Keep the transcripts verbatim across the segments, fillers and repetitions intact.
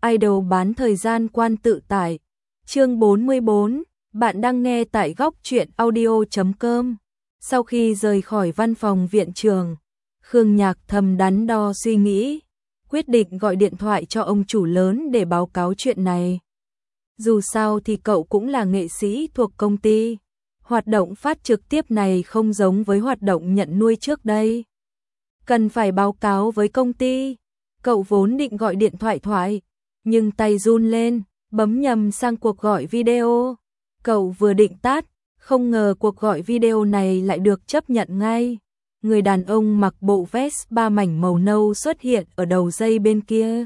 idol bán thời gian quan tự tải. Chương bốn mươi bốn, bạn đang nghe tại góc truyện audio chấm com. Sau khi rời khỏi văn phòng viện trưởng, Khương Nhạc Thầm đắn đo suy nghĩ, quyết định gọi điện thoại cho ông chủ lớn để báo cáo chuyện này. Dù sao thì cậu cũng là nghệ sĩ thuộc công ty. Hoạt động phát trực tiếp này không giống với hoạt động nhận nuôi trước đây. Cần phải báo cáo với công ty. Cậu vốn định gọi điện thoại thoại, nhưng tay run lên, bấm nhầm sang cuộc gọi video. Cậu vừa định tắt, không ngờ cuộc gọi video này lại được chấp nhận ngay. Người đàn ông mặc bộ vest ba mảnh màu nâu xuất hiện ở đầu dây bên kia.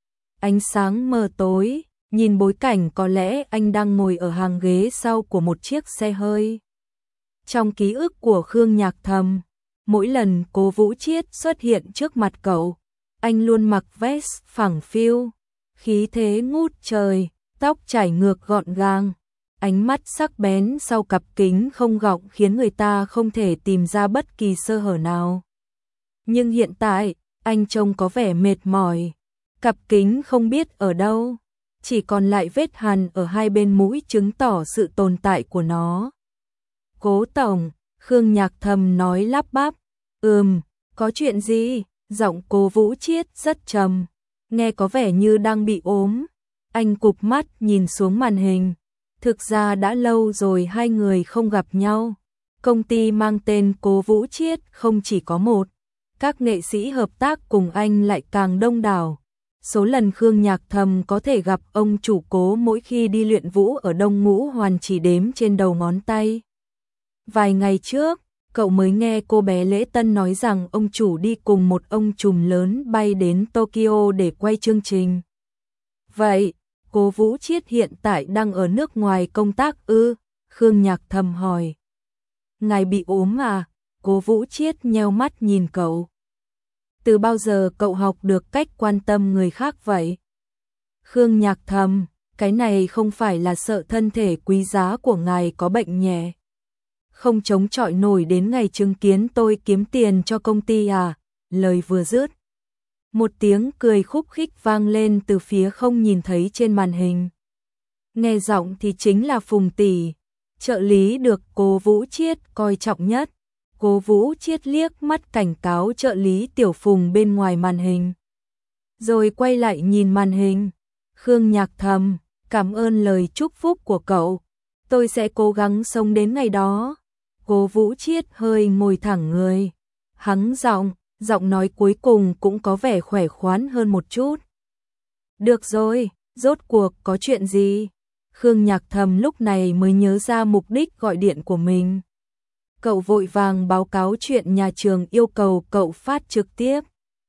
Ánh sáng mờ tối, nhìn bối cảnh có lẽ anh đang ngồi ở hàng ghế sau của một chiếc xe hơi. Trong ký ức của Khương Nhạc Thầm, mỗi lần Cố Vũ Chiết xuất hiện trước mặt cậu, anh luôn mặc vest phẳng phiu, khí thế ngút trời, tóc chải ngược gọn gàng, ánh mắt sắc bén sau cặp kính không gọng khiến người ta không thể tìm ra bất kỳ sơ hở nào. Nhưng hiện tại, anh trông có vẻ mệt mỏi, cặp kính không biết ở đâu, chỉ còn lại vết hằn ở hai bên mũi chứng tỏ sự tồn tại của nó. Cố tổng, Khương Nhạc Thầm nói lắp bắp. Ừm, có chuyện gì? Giọng Cố Vũ Chiết rất trầm, nghe có vẻ như đang bị ốm. Anh cụp mắt nhìn xuống màn hình. Thực ra đã lâu rồi hai người không gặp nhau. Công ty mang tên Cố Vũ Chiết không chỉ có một. Các nghệ sĩ hợp tác cùng anh lại càng đông đảo. Số lần Khương Nhạc Thầm có thể gặp ông chủ Cố mỗi khi đi luyện vũ ở Đông Ngũ Hoàn chỉ đếm trên đầu ngón tay. Vài ngày trước, cậu mới nghe cô bé Lễ Tân nói rằng ông chủ đi cùng một ông trùm lớn bay đến Tokyo để quay chương trình. Vậy, Cố Vũ Chiết hiện tại đang ở nước ngoài công tác ư? Khương Nhạc Thầm hỏi. Ngài bị ốm à? Cố Vũ Chiết nheo mắt nhìn cậu. Từ bao giờ cậu học được cách quan tâm người khác vậy? Khương Nhạc Thầm, cái này không phải là sợ thân thể quý giá của ngài có bệnh nhẹ. Không chống chọi nổi đến ngày chứng kiến tôi kiếm tiền cho công ty à? Lời vừa dứt, một tiếng cười khúc khích vang lên từ phía không nhìn thấy trên màn hình. Nghe giọng thì chính là Phùng tỷ, trợ lý được Cố Vũ Chiết coi trọng nhất. Cố Vũ Chiết liếc mắt cảnh cáo trợ lý Tiểu Phùng bên ngoài màn hình, rồi quay lại nhìn màn hình. Khương Nhạc Thầm, cảm ơn lời chúc phúc của cậu. Tôi sẽ cố gắng sống đến ngày đó. Cố Vũ Chiết hơi ngồi thẳng người, hắng giọng, giọng nói cuối cùng cũng có vẻ khỏe khoắn hơn một chút. Được rồi, rốt cuộc có chuyện gì? Khương Nhạc Thầm lúc này mới nhớ ra mục đích gọi điện của mình. Cậu vội vàng báo cáo chuyện nhà trường yêu cầu cậu phát trực tiếp.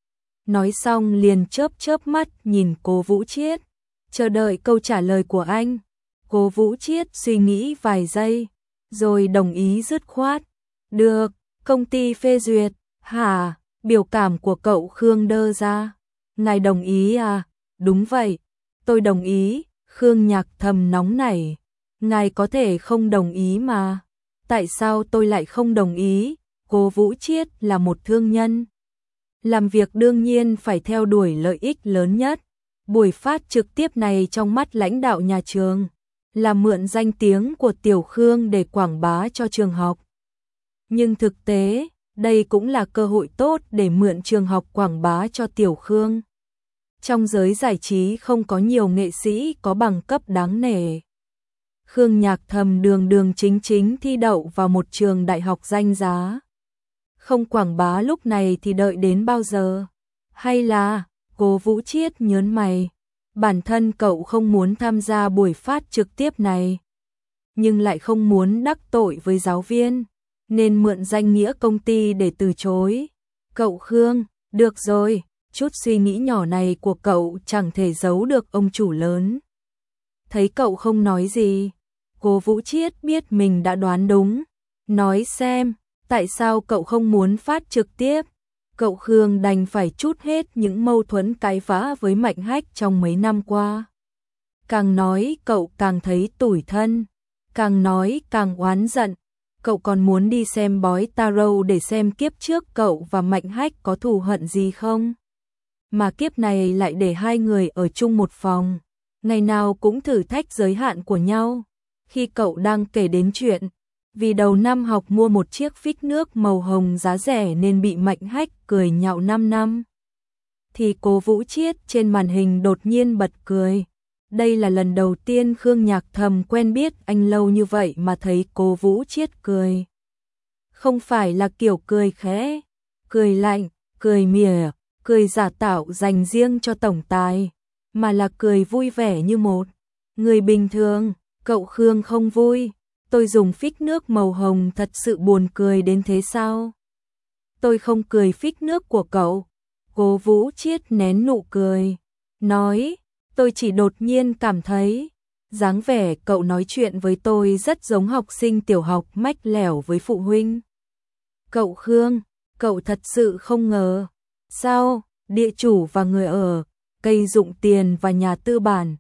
Nói xong liền chớp chớp mắt nhìn Cố Vũ Chiết, chờ đợi câu trả lời của anh. Cố Vũ Chiết suy nghĩ vài giây, rồi đồng ý dứt khoát. Được, công ty phê duyệt. Hả? Biểu cảm của cậu Khương đơ ra. Ngài đồng ý à? Đúng vậy, tôi đồng ý. Khương Nhạc Thầm nóng nảy. Ngài có thể không đồng ý mà. Tại sao tôi lại không đồng ý? Cố Vũ Chiết là một thương nhân. Làm việc đương nhiên phải theo đuổi lợi ích lớn nhất. Buổi phát trực tiếp này trong mắt lãnh đạo nhà trường là mượn danh tiếng của Tiểu Khương để quảng bá cho trường học. Nhưng thực tế, đây cũng là cơ hội tốt để mượn trường học quảng bá cho Tiểu Khương. Trong giới giải trí không có nhiều nghệ sĩ có bằng cấp đáng nể. Khương Nhạc Thầm đường đường chính chính thi đậu vào một trường đại học danh giá. Không quảng bá lúc này thì đợi đến bao giờ? Hay là, Cố Vũ Chiết nhớn mày, bản thân cậu không muốn tham gia buổi phát trực tiếp này, nhưng lại không muốn đắc tội với giáo viên, nên mượn danh nghĩa công ty để từ chối. Cậu Khương, được rồi, chút suy nghĩ nhỏ này của cậu chẳng thể giấu được ông chủ lớn. Thấy cậu không nói gì, Cố Vũ Chiết biết mình đã đoán đúng. Nói xem, tại sao cậu không muốn phát trực tiếp? Cậu Khương đành phải trút hết những mâu thuẫn cãi vã với Mạnh Hách trong mấy năm qua. Càng nói cậu càng thấy tủi thân, càng nói càng oán giận. Cậu còn muốn đi xem bói tarot để xem kiếp trước cậu và Mạnh Hách có thù hận gì không? mà kiếp này lại để hai người ở chung một phòng, ngày nào cũng thử thách giới hạn của nhau. Khi cậu đang kể đến chuyện vì đầu năm học mua một chiếc phích nước màu hồng giá rẻ nên bị Mạnh Hách cười nhạo năm năm, thì Cố Vũ Chiết trên màn hình đột nhiên bật cười. Đây là lần đầu tiên Khương Nhạc Thầm quen biết anh lâu như vậy mà thấy Cố Vũ Chiết cười. Không phải là kiểu cười khẽ, cười lạnh, cười mỉa, cười giả tạo dành riêng cho tổng tài, mà là cười vui vẻ như một người bình thường. Cậu Khương không vui, tôi dùng phích nước màu hồng thật sự buồn cười đến thế sao? Tôi không cười phích nước của cậu. Cố Vũ Chiết nén nụ cười, nói, tôi chỉ đột nhiên cảm thấy, dáng vẻ cậu nói chuyện với tôi rất giống học sinh tiểu học mách lẻo với phụ huynh. Cậu Khương, cậu thật sự không ngờ, sao, địa chủ và người ở, cây dụng tiền và nhà tư bản.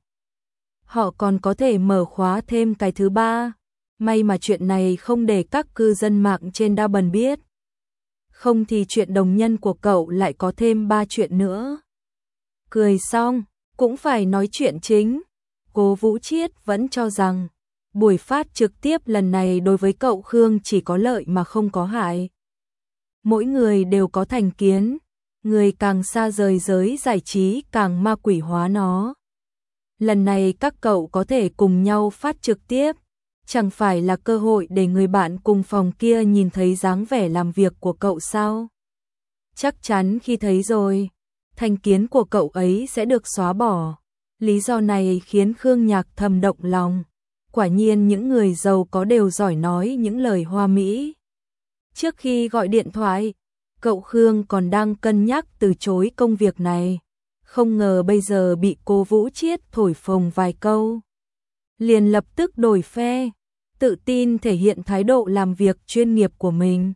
Họ còn có thể mở khóa thêm cái thứ ba, may mà chuyện này không để các cư dân mạng trên đa bần biết. Không thì chuyện đồng nhân của cậu lại có thêm ba chuyện nữa. Cười xong, cũng phải nói chuyện chính. Cố Vũ Chiết vẫn cho rằng, buổi phát trực tiếp lần này đối với cậu Khương chỉ có lợi mà không có hại. Mỗi người đều có thành kiến, người càng xa rời giới giải trí càng ma quỷ hóa nó. Lần này các cậu có thể cùng nhau phát trực tiếp, chẳng phải là cơ hội để người bạn cùng phòng kia nhìn thấy dáng vẻ làm việc của cậu sao? Chắc chắn khi thấy rồi, thành kiến của cậu ấy sẽ được xóa bỏ. Lý do này khiến Khương Nhạc Thầm động lòng. Quả nhiên những người giàu có đều giỏi nói những lời hoa mỹ. Trước khi gọi điện thoại, cậu Khương còn đang cân nhắc từ chối công việc này. Không ngờ bây giờ bị Cố Vũ Chiết thổi phồng vài câu, liền lập tức đổi phe, tự tin thể hiện thái độ làm việc chuyên nghiệp của mình.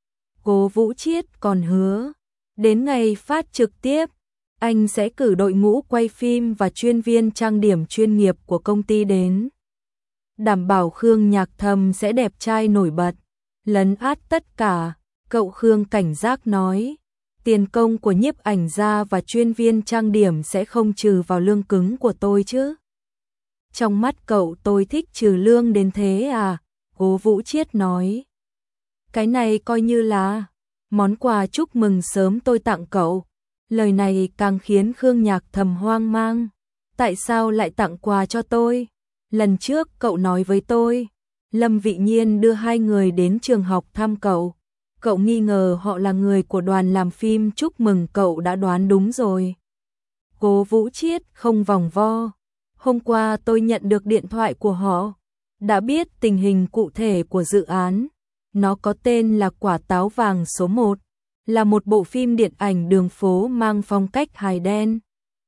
Cố Vũ Chiết còn hứa, đến ngày phát trực tiếp, anh sẽ cử đội ngũ quay phim và chuyên viên trang điểm chuyên nghiệp của công ty đến, đảm bảo Khương Nhạc Thầm sẽ đẹp trai nổi bật, lấn át tất cả. Cậu Khương cảnh giác nói, tiền công của nhiếp ảnh gia và chuyên viên trang điểm sẽ không trừ vào lương cứng của tôi chứ? Trong mắt cậu tôi thích trừ lương đến thế à? Cố Vũ Chiết nói, cái này coi như là món quà chúc mừng sớm tôi tặng cậu. Lời này càng khiến Khương Nhạc Thầm hoang mang. Tại sao lại tặng quà cho tôi? Lần trước cậu nói với tôi, Lâm Vị Nhiên đưa hai người đến trường học thăm cậu. Cậu nghi ngờ họ là người của đoàn làm phim, chúc mừng cậu đã đoán đúng rồi. Cố Vũ Chiết không vòng vo. Hôm qua tôi nhận được điện thoại của họ, đã biết tình hình cụ thể của dự án. Nó có tên là Quả Táo Vàng số một, là một bộ phim điện ảnh đường phố mang phong cách hài đen.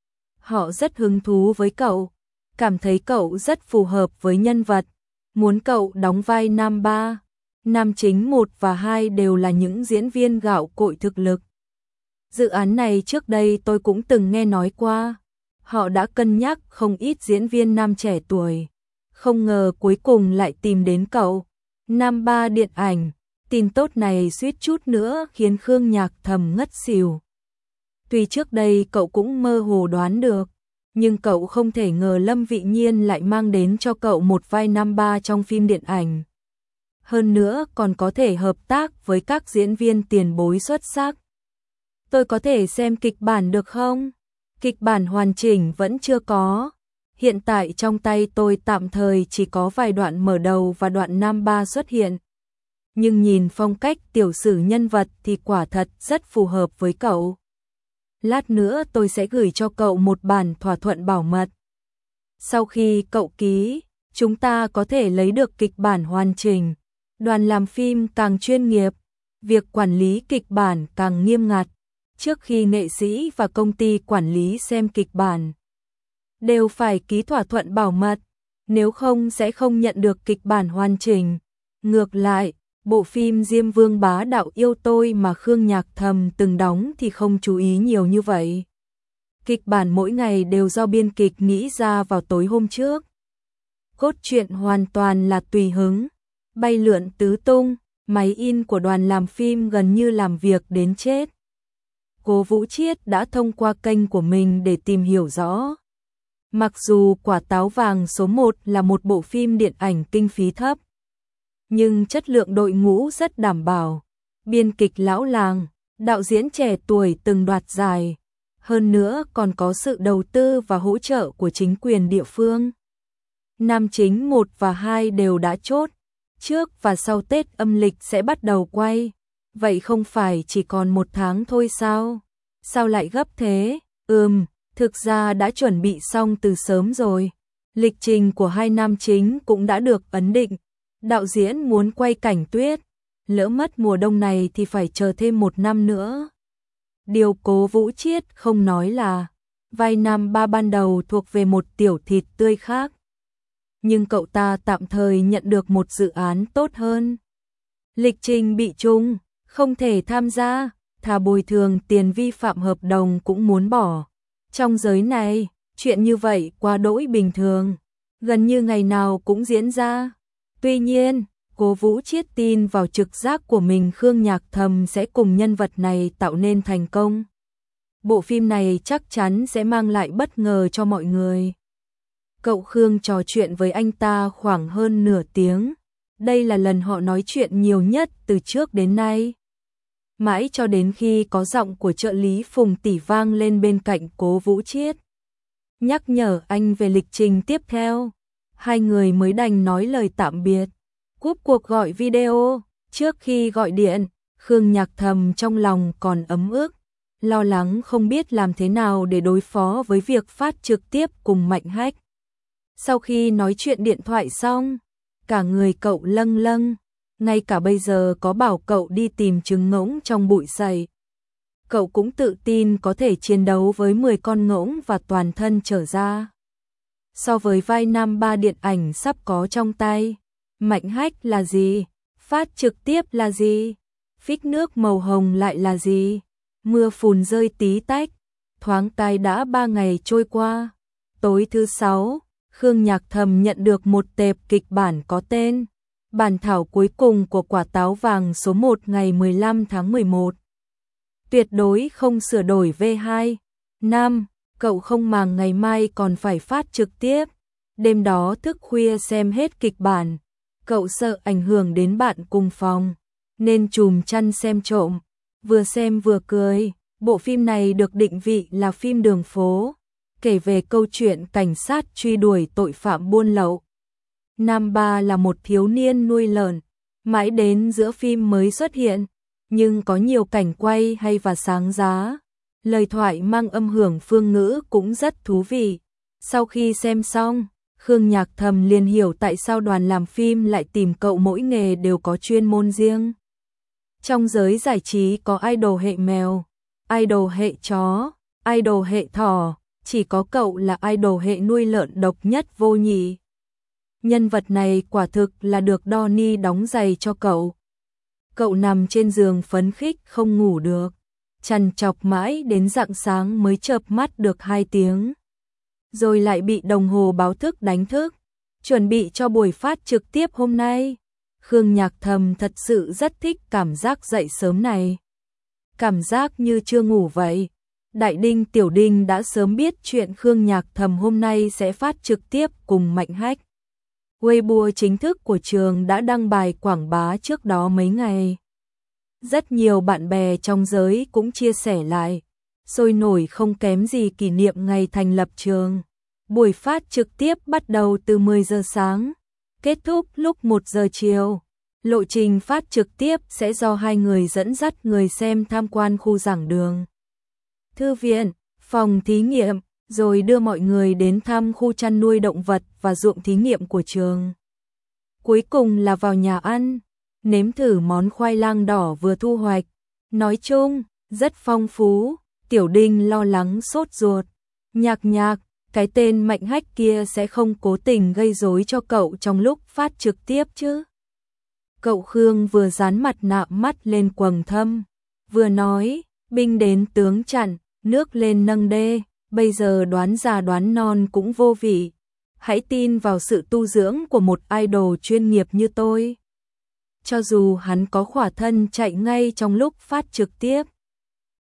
Họ rất hứng thú với cậu, cảm thấy cậu rất phù hợp với nhân vật, muốn cậu đóng vai nam ba. Nam chính một và hai đều là những diễn viên gạo cội thực lực. Dự án này trước đây tôi cũng từng nghe nói qua. Họ đã cân nhắc không ít diễn viên nam trẻ tuổi. Không ngờ cuối cùng lại tìm đến cậu. Nam ba điện ảnh. Tin tốt này suýt chút nữa khiến Khương Nhạc Thầm ngất xỉu. Tuy trước đây cậu cũng mơ hồ đoán được, nhưng cậu không thể ngờ Lâm Vị Nhiên lại mang đến cho cậu một vai nam ba trong phim điện ảnh. Hơn nữa còn có thể hợp tác với các diễn viên tiền bối xuất sắc. Tôi có thể xem kịch bản được không? Kịch bản hoàn chỉnh vẫn chưa có. Hiện tại trong tay tôi tạm thời chỉ có vài đoạn mở đầu và đoạn nam ba xuất hiện. Nhưng nhìn phong cách tiểu sử nhân vật thì quả thật rất phù hợp với cậu. Lát nữa tôi sẽ gửi cho cậu một bản thỏa thuận bảo mật. Sau khi cậu ký, chúng ta có thể lấy được kịch bản hoàn chỉnh. Đoàn làm phim càng chuyên nghiệp, việc quản lý kịch bản càng nghiêm ngặt. Trước khi nghệ sĩ và công ty quản lý xem kịch bản, đều phải ký thỏa thuận bảo mật, nếu không sẽ không nhận được kịch bản hoàn chỉnh. Ngược lại, bộ phim Diêm Vương Bá Đạo Yêu Tôi mà Khương Nhạc Thầm từng đóng thì không chú ý nhiều như vậy. Kịch bản mỗi ngày đều do biên kịch nghĩ ra vào tối hôm trước. Cốt truyện hoàn toàn là tùy hứng, bay lượn tứ tung, máy in của đoàn làm phim gần như làm việc đến chết. Cố Vũ Chiết đã thông qua kênh của mình để tìm hiểu rõ. Mặc dù Quả Táo Vàng số một là một bộ phim điện ảnh kinh phí thấp, nhưng chất lượng đội ngũ rất đảm bảo. Biên kịch lão làng, đạo diễn trẻ tuổi từng đoạt giải, hơn nữa còn có sự đầu tư và hỗ trợ của chính quyền địa phương. Nam chính một và hai đều đã chốt, trước và sau Tết âm lịch sẽ bắt đầu quay. Vậy không phải chỉ còn một tháng thôi sao? Sao lại gấp thế? Ừm, thực ra đã chuẩn bị xong từ sớm rồi. Lịch trình của hai nam chính cũng đã được ấn định. Đạo diễn muốn quay cảnh tuyết, lỡ mất mùa đông này thì phải chờ thêm một năm nữa. Điều Cố Vũ Chiết không nói là vai nam ba ban đầu thuộc về một tiểu thịt tươi khác, nhưng cậu ta tạm thời nhận được một dự án tốt hơn. Lịch trình bị trùng, không thể tham gia, thà bồi thường tiền vi phạm hợp đồng cũng muốn bỏ. Trong giới này, chuyện như vậy quá đỗi bình thường, gần như ngày nào cũng diễn ra. Tuy nhiên, Cố Vũ Chiết tin vào trực giác của mình, Khương Nhạc Thầm sẽ cùng nhân vật này tạo nên thành công. Bộ phim này chắc chắn sẽ mang lại bất ngờ cho mọi người. Cậu Khương trò chuyện với anh ta khoảng hơn nửa tiếng. Đây là lần họ nói chuyện nhiều nhất từ trước đến nay. Mãi cho đến khi có giọng của trợ lý Phùng Tỷ vang lên bên cạnh Cố Vũ Chiết, nhắc nhở anh về lịch trình tiếp theo. Hai người mới đành nói lời tạm biệt. Cúp cuộc gọi video, trước khi gọi điện, Khương Nhạc Thầm trong lòng còn ấm ức, lo lắng không biết làm thế nào để đối phó với việc phát trực tiếp cùng Mạnh Hách. Sau khi nói chuyện điện thoại xong, cả người cậu lâng lâng, ngay cả bây giờ có bảo cậu đi tìm trứng ngỗng trong bụi sậy, cậu cũng tự tin có thể chiến đấu với mười con ngỗng và toàn thân trở ra. So với vai nam ba điện ảnh sắp có trong tay, Mạnh Hách là gì? Phát trực tiếp là gì? Phích nước màu hồng lại là gì? Mưa phùn rơi tí tách, thoáng cái đã ba ngày trôi qua. Tối thứ sáu, Khương Nhạc Thầm nhận được một tệp kịch bản có tên Bản thảo cuối cùng của Quả Táo Vàng số một ngày mười lăm tháng mười một. Tuyệt đối không sửa đổi V hai. Nam, cậu không màng ngày mai còn phải phát trực tiếp. Đêm đó thức khuya xem hết kịch bản. Cậu sợ ảnh hưởng đến bạn cùng phòng, nên chùm chăn xem trộm. Vừa xem vừa cười. Bộ phim này được định vị là phim đường phố, kể về câu chuyện cảnh sát truy đuổi tội phạm buôn lậu. Nam ba là một thiếu niên nuôi lợn, mãi đến giữa phim mới xuất hiện, nhưng có nhiều cảnh quay hay và sáng giá. Lời thoại mang âm hưởng phương ngữ cũng rất thú vị. Sau khi xem xong, Khương Nhạc Thầm liền hiểu tại sao đoàn làm phim lại tìm cậu, mỗi nghề đều có chuyên môn riêng. Trong giới giải trí có idol hệ mèo, idol hệ chó, idol hệ thỏ, chỉ có cậu là idol hệ nuôi lợn độc nhất vô nhị. Nhân vật này quả thực là được Donnie đóng giày cho cậu. Cậu nằm trên giường phấn khích không ngủ được, trằn trọc mãi đến rạng sáng mới chợp mắt được hai tiếng. Rồi lại bị đồng hồ báo thức đánh thức, chuẩn bị cho buổi phát trực tiếp hôm nay. Khương Nhạc Thầm thật sự rất thích cảm giác dậy sớm này. Cảm giác như chưa ngủ vậy. Đại Đinh Tiểu Đinh đã sớm biết chuyện Khương Nhạc Thầm hôm nay sẽ phát trực tiếp cùng Mạnh Hách. Weibo chính thức của trường đã đăng bài quảng bá trước đó mấy ngày. Rất nhiều bạn bè trong giới cũng chia sẻ lại, sôi nổi không kém gì kỷ niệm ngày thành lập trường. Buổi phát trực tiếp bắt đầu từ mười giờ sáng, kết thúc lúc một giờ chiều. Lộ trình phát trực tiếp sẽ do hai người dẫn dắt người xem tham quan khu giảng đường, thư viện, phòng thí nghiệm, rồi đưa mọi người đến thăm khu chăn nuôi động vật và ruộng thí nghiệm của trường. Cuối cùng là vào nhà ăn, nếm thử món khoai lang đỏ vừa thu hoạch. Nói chung, rất phong phú. Tiểu Đinh lo lắng sốt ruột. Nhạc Nhạc, cái tên Mạnh Hách kia sẽ không cố tình gây rối cho cậu trong lúc phát trực tiếp chứ? Cậu Khương vừa dán mặt nạ mắt lên quầng thâm, vừa nói, binh đến tướng chặn, nước lên nâng đê, bây giờ đoán già đoán non cũng vô vị. Hãy tin vào sự tu dưỡng của một idol chuyên nghiệp như tôi. Cho dù hắn có khỏa thân chạy ngay trong lúc phát trực tiếp,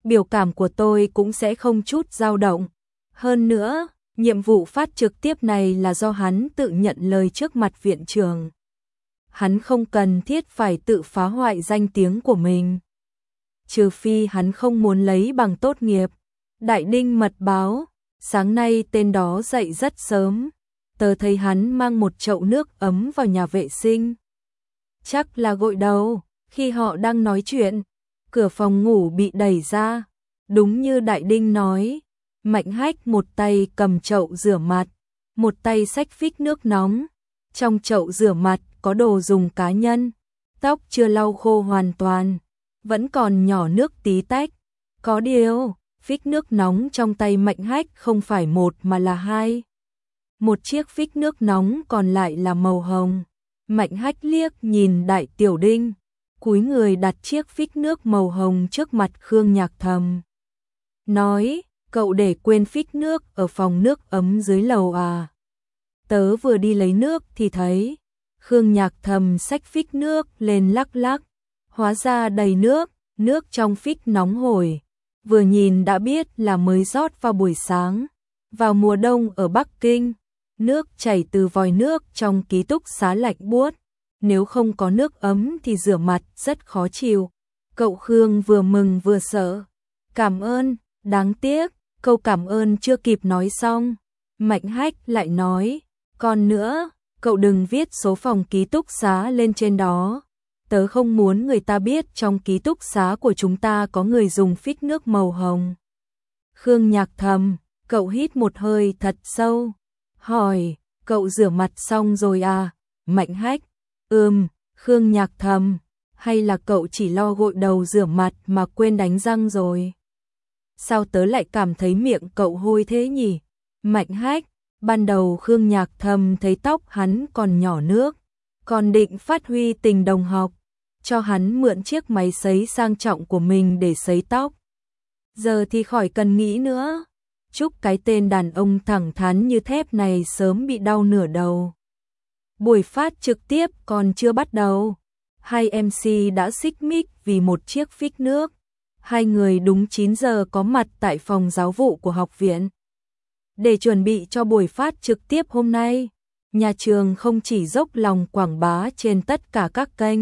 biểu cảm của tôi cũng sẽ không chút dao động. Hơn nữa, nhiệm vụ phát trực tiếp này là do hắn tự nhận lời trước mặt viện trưởng. Hắn không cần thiết phải tự phá hoại danh tiếng của mình. Trừ phi hắn không muốn lấy bằng tốt nghiệp. Đại Đinh mật báo, sáng nay tên đó dậy rất sớm. Tớ thấy hắn mang một chậu nước ấm vào nhà vệ sinh. Chắc là gội đầu. Khi họ đang nói chuyện, cửa phòng ngủ bị đẩy ra. Đúng như Đại Đinh nói, Mạnh Hách một tay cầm chậu rửa mặt, một tay xách phích nước nóng. Trong chậu rửa mặt có đồ dùng cá nhân, tóc chưa lau khô hoàn toàn, vẫn còn nhỏ nước tí tách. Có điều, phích nước nóng trong tay Mạnh Hách không phải một mà là hai. Một chiếc phích nước nóng còn lại là màu hồng. Mạnh Hách liếc nhìn Đại Tiểu Đinh, cúi người đặt chiếc phích nước màu hồng trước mặt Khương Nhạc Thầm. Nói, cậu để quên phích nước ở phòng nước ấm dưới lầu à? Tớ vừa đi lấy nước thì thấy. Khương Nhạc Thầm xách phích nước lên lắc lắc. Hóa ra đầy nước, nước trong phích nóng hổi. Vừa nhìn đã biết là mới rót vào buổi sáng. Vào mùa đông ở Bắc Kinh, nước chảy từ vòi nước trong ký túc xá lạnh buốt. Nếu không có nước ấm thì rửa mặt rất khó chịu. Cậu Khương vừa mừng vừa sợ. Cảm ơn, đáng tiếc, câu cảm ơn chưa kịp nói xong. Mạnh Hách lại nói, còn nữa, cậu đừng viết số phòng ký túc xá lên trên đó. Tớ không muốn người ta biết trong ký túc xá của chúng ta có người dùng phích nước màu hồng. Khương Nhạc Thầm, cậu hít một hơi thật sâu. Hỏi, cậu rửa mặt xong rồi à? Mạnh Hách, ừm. Khương Nhạc Thầm, hay là cậu chỉ lo gội đầu rửa mặt mà quên đánh răng rồi? Sao tớ lại cảm thấy miệng cậu hôi thế nhỉ? Mạnh Hách, ban đầu Khương Nhạc Thầm thấy tóc hắn còn nhỏ nước, còn định phát huy tình đồng học, cho hắn mượn chiếc máy sấy sang trọng của mình để sấy tóc. Giờ thì khỏi cần nghĩ nữa. Chúc cái tên đàn ông thẳng thắn như thép này sớm bị đau nửa đầu. Buổi phát trực tiếp còn chưa bắt đầu. Hai em xê đã xích mích vì một chiếc phích nước. Hai người đúng chín giờ có mặt tại phòng giáo vụ của học viện. Để chuẩn bị cho buổi phát trực tiếp hôm nay, nhà trường không chỉ dốc lòng quảng bá trên tất cả các kênh,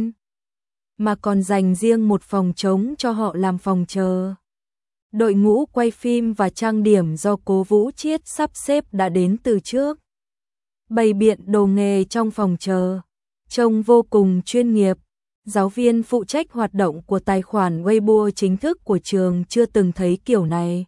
mà còn dành riêng một phòng trống cho họ làm phòng chờ. Đội ngũ quay phim và trang điểm do Cố Vũ Chiết sắp xếp đã đến từ trước. Bày biện đồ nghề trong phòng chờ, trông vô cùng chuyên nghiệp. Giáo viên phụ trách hoạt động của tài khoản Weibo chính thức của trường chưa từng thấy kiểu này.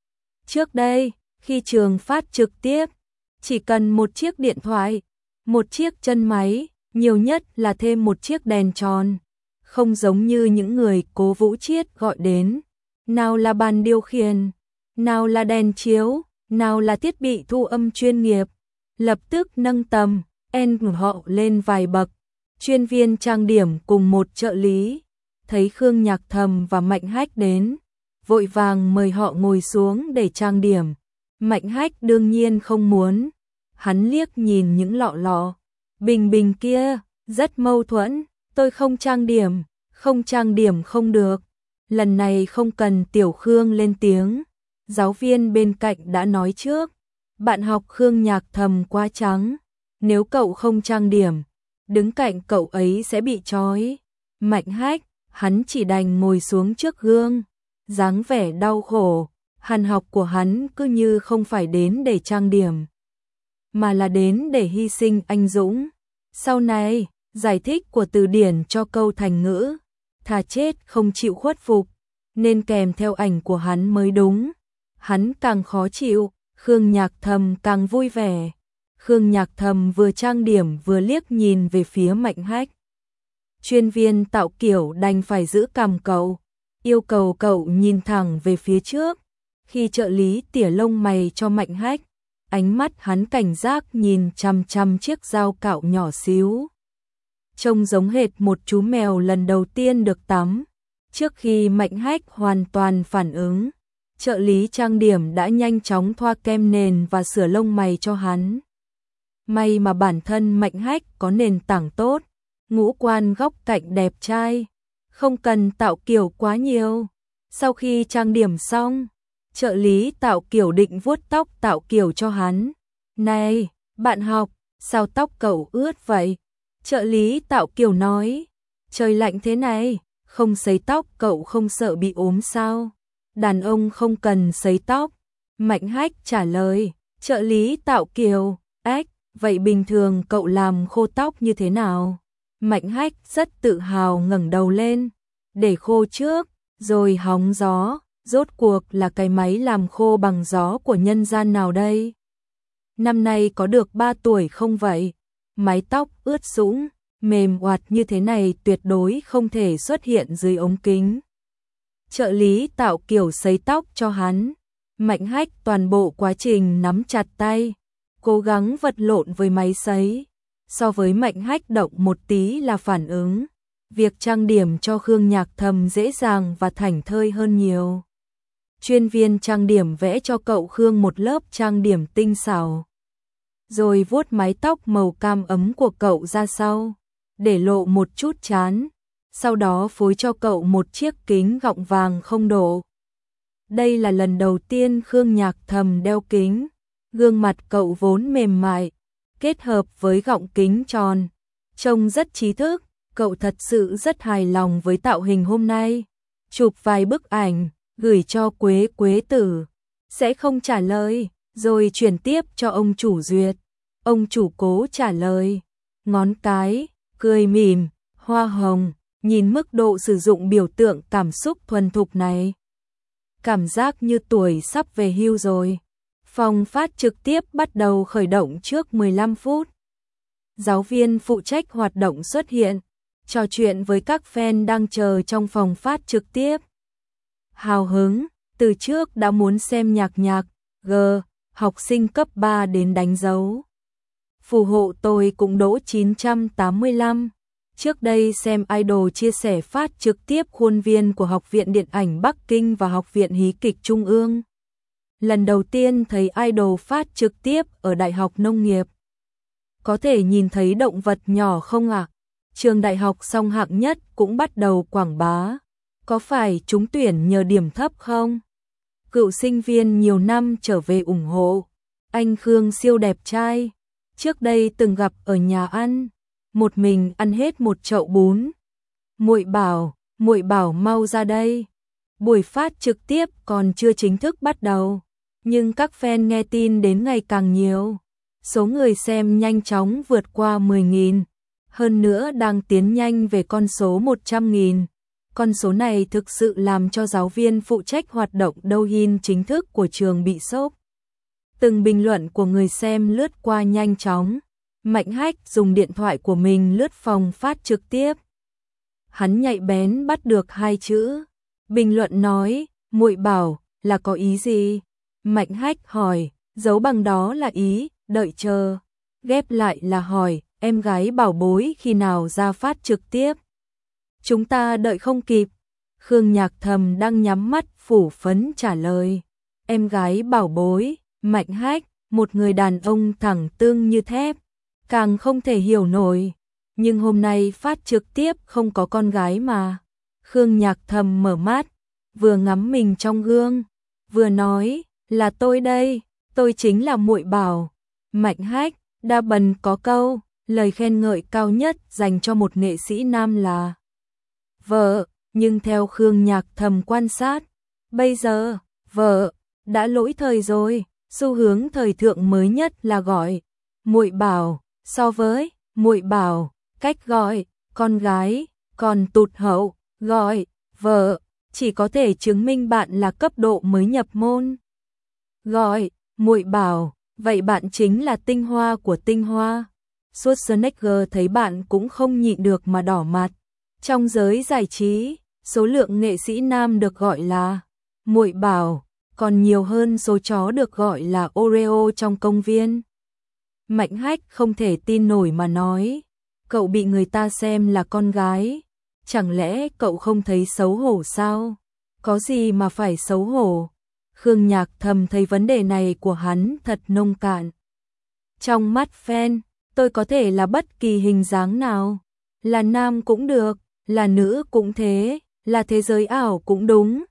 Trước đây, khi trường phát trực tiếp, chỉ cần một chiếc điện thoại, một chiếc chân máy, nhiều nhất là thêm một chiếc đèn tròn. Không giống như những người Cố Vũ Chiết gọi đến. Nào là bàn điều khiển, nào là đèn chiếu, nào là thiết bị thu âm chuyên nghiệp. Lập tức nâng tầm, en họ lên vài bậc. Chuyên viên trang điểm cùng một trợ lý, thấy Khương Nhạc Thầm và Mạnh Hách đến, vội vàng mời họ ngồi xuống để trang điểm. Mạnh Hách đương nhiên không muốn. Hắn liếc nhìn những lọ lọ bình bình kia, rất mâu thuẫn. Tôi không trang điểm, không trang điểm không được. Lần này không cần Tiểu Khương lên tiếng. Giáo viên bên cạnh đã nói trước, bạn học Khương Nhạc Thầm quá trắng, nếu cậu không trang điểm, đứng cạnh cậu ấy sẽ bị trói. Mạnh Hách, hắn chỉ đành ngồi xuống trước gương, dáng vẻ đau khổ. Hàn học của hắn cứ như không phải đến để trang điểm, mà là đến để hy sinh anh dũng. Sau này, giải thích của từ điển cho câu thành ngữ thà chết không chịu khuất phục, nên kèm theo ảnh của hắn mới đúng. Hắn càng khó chịu, Khương Nhạc Thầm càng vui vẻ. Khương Nhạc Thầm vừa trang điểm vừa liếc nhìn về phía Mạnh Hách. Chuyên viên tạo kiểu đành phải giữ cằm cậu, yêu cầu cậu nhìn thẳng về phía trước. Khi trợ lý tỉa lông mày cho Mạnh Hách, ánh mắt hắn cảnh giác nhìn chằm chằm chiếc dao cạo nhỏ xíu. Trông giống hệt một chú mèo lần đầu tiên được tắm. Trước khi Mạnh Hách hoàn toàn phản ứng, trợ lý trang điểm đã nhanh chóng thoa kem nền và sửa lông mày cho hắn. May mà bản thân Mạnh Hách có nền tảng tốt, ngũ quan góc cạnh đẹp trai, không cần tạo kiểu quá nhiều. Sau khi trang điểm xong, trợ lý Tạo Kiều định vuốt tóc Tạo Kiều cho hắn. Này, bạn học, sao tóc cậu ướt vậy? Trợ lý Tạo Kiều nói, trời lạnh thế này, không sấy tóc cậu không sợ bị ốm sao? Đàn ông không cần sấy tóc. Mạnh Hách trả lời, trợ lý Tạo Kiều, ếch, vậy bình thường cậu làm khô tóc như thế nào? Mạnh Hách rất tự hào ngẩng đầu lên, để khô trước, rồi hóng gió, rốt cuộc là cái máy làm khô bằng gió của nhân gian nào đây? Năm nay có được ba tuổi không vậy? Mái tóc ướt sũng, mềm oạt như thế này tuyệt đối không thể xuất hiện dưới ống kính. Trợ lý Tạo Kiều sấy tóc cho hắn. Mạnh Hách toàn bộ quá trình nắm chặt tay, cố gắng vật lộn với máy sấy. So với Mạnh Hách động một tí là phản ứng, việc trang điểm cho Khương Nhạc Thầm dễ dàng và thảnh thơi hơn nhiều. Chuyên viên trang điểm vẽ cho cậu Khương một lớp trang điểm tinh xảo, rồi vuốt mái tóc màu cam ấm của cậu ra sau, để lộ một chút trán, sau đó phối cho cậu một chiếc kính gọng vàng không độ. Đây là lần đầu tiên Khương Nhạc Thầm đeo kính, gương mặt cậu vốn mềm mại, kết hợp với gọng kính tròn, trông rất trí thức, cậu thật sự rất hài lòng với tạo hình hôm nay. Chụp vài bức ảnh, gửi cho Quế Quế Tử, sẽ không trả lời, rồi chuyển tiếp cho ông chủ duyệt. Ông chủ cố trả lời, ngón cái, cười mỉm, hoa hồng, nhìn mức độ sử dụng biểu tượng cảm xúc thuần thục này. Cảm giác như tuổi sắp về hưu rồi. Phòng phát trực tiếp bắt đầu khởi động trước mười lăm phút. Giáo viên phụ trách hoạt động xuất hiện, trò chuyện với các fan đang chờ trong phòng phát trực tiếp. Hào hứng, từ trước đã muốn xem nhạc nhạc, G, học sinh cấp ba đến đánh dấu. Phù hộ tôi cũng đỗ chín trăm tám mươi lăm. Trước đây xem idol chia sẻ phát trực tiếp khuôn viên của Học viện Điện ảnh Bắc Kinh và Học viện Hí kịch Trung ương. Lần đầu tiên thấy idol phát trực tiếp ở Đại học Nông nghiệp. Có thể nhìn thấy động vật nhỏ không ạ? À? Trường đại học song hạng nhất cũng bắt đầu quảng bá. Có phải trúng tuyển nhờ điểm thấp không? Cựu sinh viên nhiều năm trở về ủng hộ. Anh Khương siêu đẹp trai. Trước đây từng gặp ở nhà ăn, một mình ăn hết một chậu bún. Muội bảo, muội bảo mau ra đây. Buổi phát trực tiếp còn chưa chính thức bắt đầu, nhưng các fan nghe tin đến ngày càng nhiều. Số người xem nhanh chóng vượt qua mười nghìn, hơn nữa đang tiến nhanh về con số một trăm nghìn. Con số này thực sự làm cho giáo viên phụ trách hoạt động Douyin chính thức của trường bị sốc. Từng bình luận của người xem lướt qua nhanh chóng. Mạnh Hách dùng điện thoại của mình lướt phòng phát trực tiếp. Hắn nhạy bén bắt được hai chữ. Bình luận nói, muội bảo, là có ý gì? Mạnh Hách hỏi, dấu bằng đó là ý, đợi chờ. Ghép lại là hỏi, em gái bảo bối khi nào ra phát trực tiếp? Chúng ta đợi không kịp. Khương Nhạc Thầm đang nhắm mắt phủ phấn trả lời. Em gái bảo bối, Mạnh Hách, một người đàn ông thẳng tương như thép, càng không thể hiểu nổi. Nhưng hôm nay phát trực tiếp không có con gái mà. Khương Nhạc Thầm mở mắt, vừa ngắm mình trong gương, vừa nói, là tôi đây, tôi chính là muội bảo. Mạnh Hách, đa bần có câu, lời khen ngợi cao nhất dành cho một nghệ sĩ nam là vợ, nhưng theo Khương Nhạc Thầm quan sát, bây giờ, vợ, đã lỗi thời rồi, xu hướng thời thượng mới nhất là gọi muội bảo, so với muội bảo, cách gọi con gái còn tụt hậu, gọi vợ chỉ có thể chứng minh bạn là cấp độ mới nhập môn. Gọi muội bảo, vậy bạn chính là tinh hoa của tinh hoa. Schwarzenegger thấy bạn cũng không nhịn được mà đỏ mặt. Trong giới giải trí, số lượng nghệ sĩ nam được gọi là muội bảo còn nhiều hơn số chó được gọi là Oreo trong công viên. Mạnh Hách không thể tin nổi mà nói, cậu bị người ta xem là con gái, chẳng lẽ cậu không thấy xấu hổ sao? Có gì mà phải xấu hổ? Khương Nhạc Thầm thấy vấn đề này của hắn thật nông cạn. Trong mắt fan, tôi có thể là bất kỳ hình dáng nào, là nam cũng được, là nữ cũng thế, là thế giới ảo cũng đúng.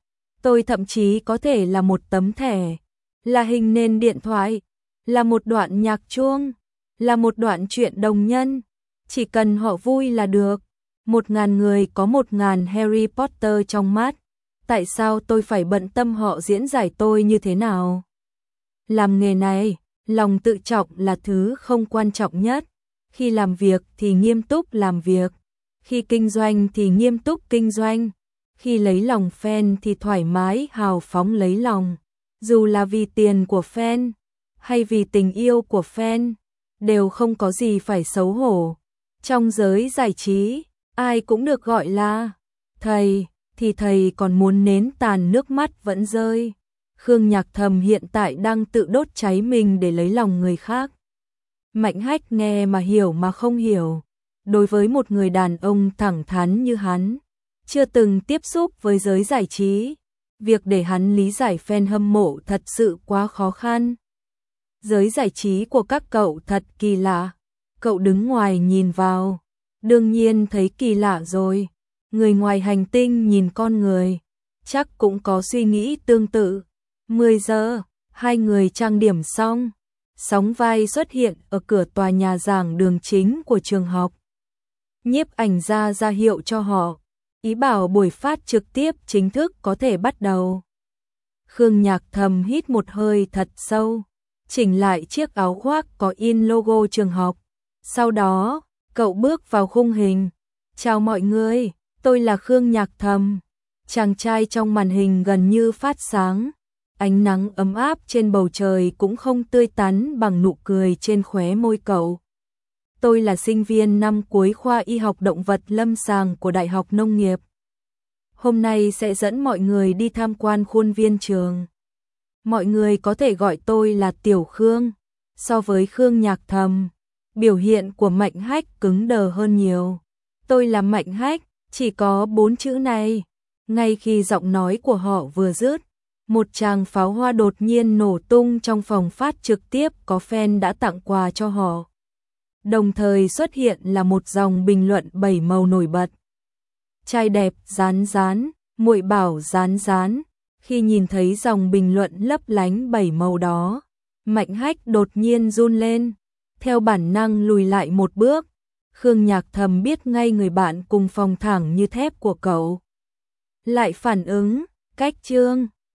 Tôi thậm chí có thể là một tấm thẻ, là hình nền điện thoại, là một đoạn nhạc chuông, là một đoạn truyện đồng nhân. Chỉ cần họ vui là được. Một ngàn người có một ngàn Harry Potter trong mắt. Tại sao tôi phải bận tâm họ diễn giải tôi như thế nào? Làm nghề này, lòng tự trọng là thứ không quan trọng nhất. Khi làm việc thì nghiêm túc làm việc. Khi kinh doanh thì nghiêm túc kinh doanh. Khi lấy lòng fan thì thoải mái hào phóng lấy lòng. Dù là vì tiền của fan hay vì tình yêu của fan, đều không có gì phải xấu hổ. Trong giới giải trí, ai cũng được gọi là thầy, thì thầy còn muốn nến tàn nước mắt vẫn rơi. Khương Nhạc Thầm hiện tại đang tự đốt cháy mình để lấy lòng người khác. Mạnh Hách nghe mà hiểu mà không hiểu. Đối với một người đàn ông thẳng thắn như hắn, chưa từng tiếp xúc với giới giải trí, việc để hắn lý giải fan hâm mộ thật sự quá khó khăn. Giới giải trí của các cậu thật kỳ lạ. Cậu đứng ngoài nhìn vào, đương nhiên thấy kỳ lạ rồi. Người ngoài hành tinh nhìn con người, chắc cũng có suy nghĩ tương tự. mười giờ, hai người trang điểm xong, sóng vai xuất hiện ở cửa tòa nhà giảng đường chính của trường học. Nhiếp ảnh gia ra hiệu cho họ, ý bảo buổi phát trực tiếp chính thức có thể bắt đầu. Khương Nhạc Thầm hít một hơi thật sâu, chỉnh lại chiếc áo khoác có in logo trường học. Sau đó, cậu bước vào khung hình. Chào mọi người, tôi là Khương Nhạc Thầm. Chàng trai trong màn hình gần như phát sáng. Ánh nắng ấm áp trên bầu trời cũng không tươi tắn bằng nụ cười trên khóe môi cậu. Tôi là sinh viên năm cuối khoa y học động vật lâm sàng của Đại học Nông nghiệp. Hôm nay sẽ dẫn mọi người đi tham quan khuôn viên trường. Mọi người có thể gọi tôi là Tiểu Khương. So với Khương Nhạc Thầm, biểu hiện của Mạnh Hách cứng đờ hơn nhiều. Tôi là Mạnh Hách, chỉ có bốn chữ này. Ngay khi giọng nói của họ vừa dứt, một tràng pháo hoa đột nhiên nổ tung trong phòng phát trực tiếp có fan đã tặng quà cho họ. Đồng thời xuất hiện là một dòng bình luận bảy màu nổi bật. Trai đẹp rán rán, muội bảo rán rán. Khi nhìn thấy dòng bình luận lấp lánh bảy màu đó, Mạnh Hách đột nhiên run lên, theo bản năng lùi lại một bước. Khương Nhạc Thầm biết ngay người bạn cùng phòng thẳng như thép của cậu lại phản ứng, cách chương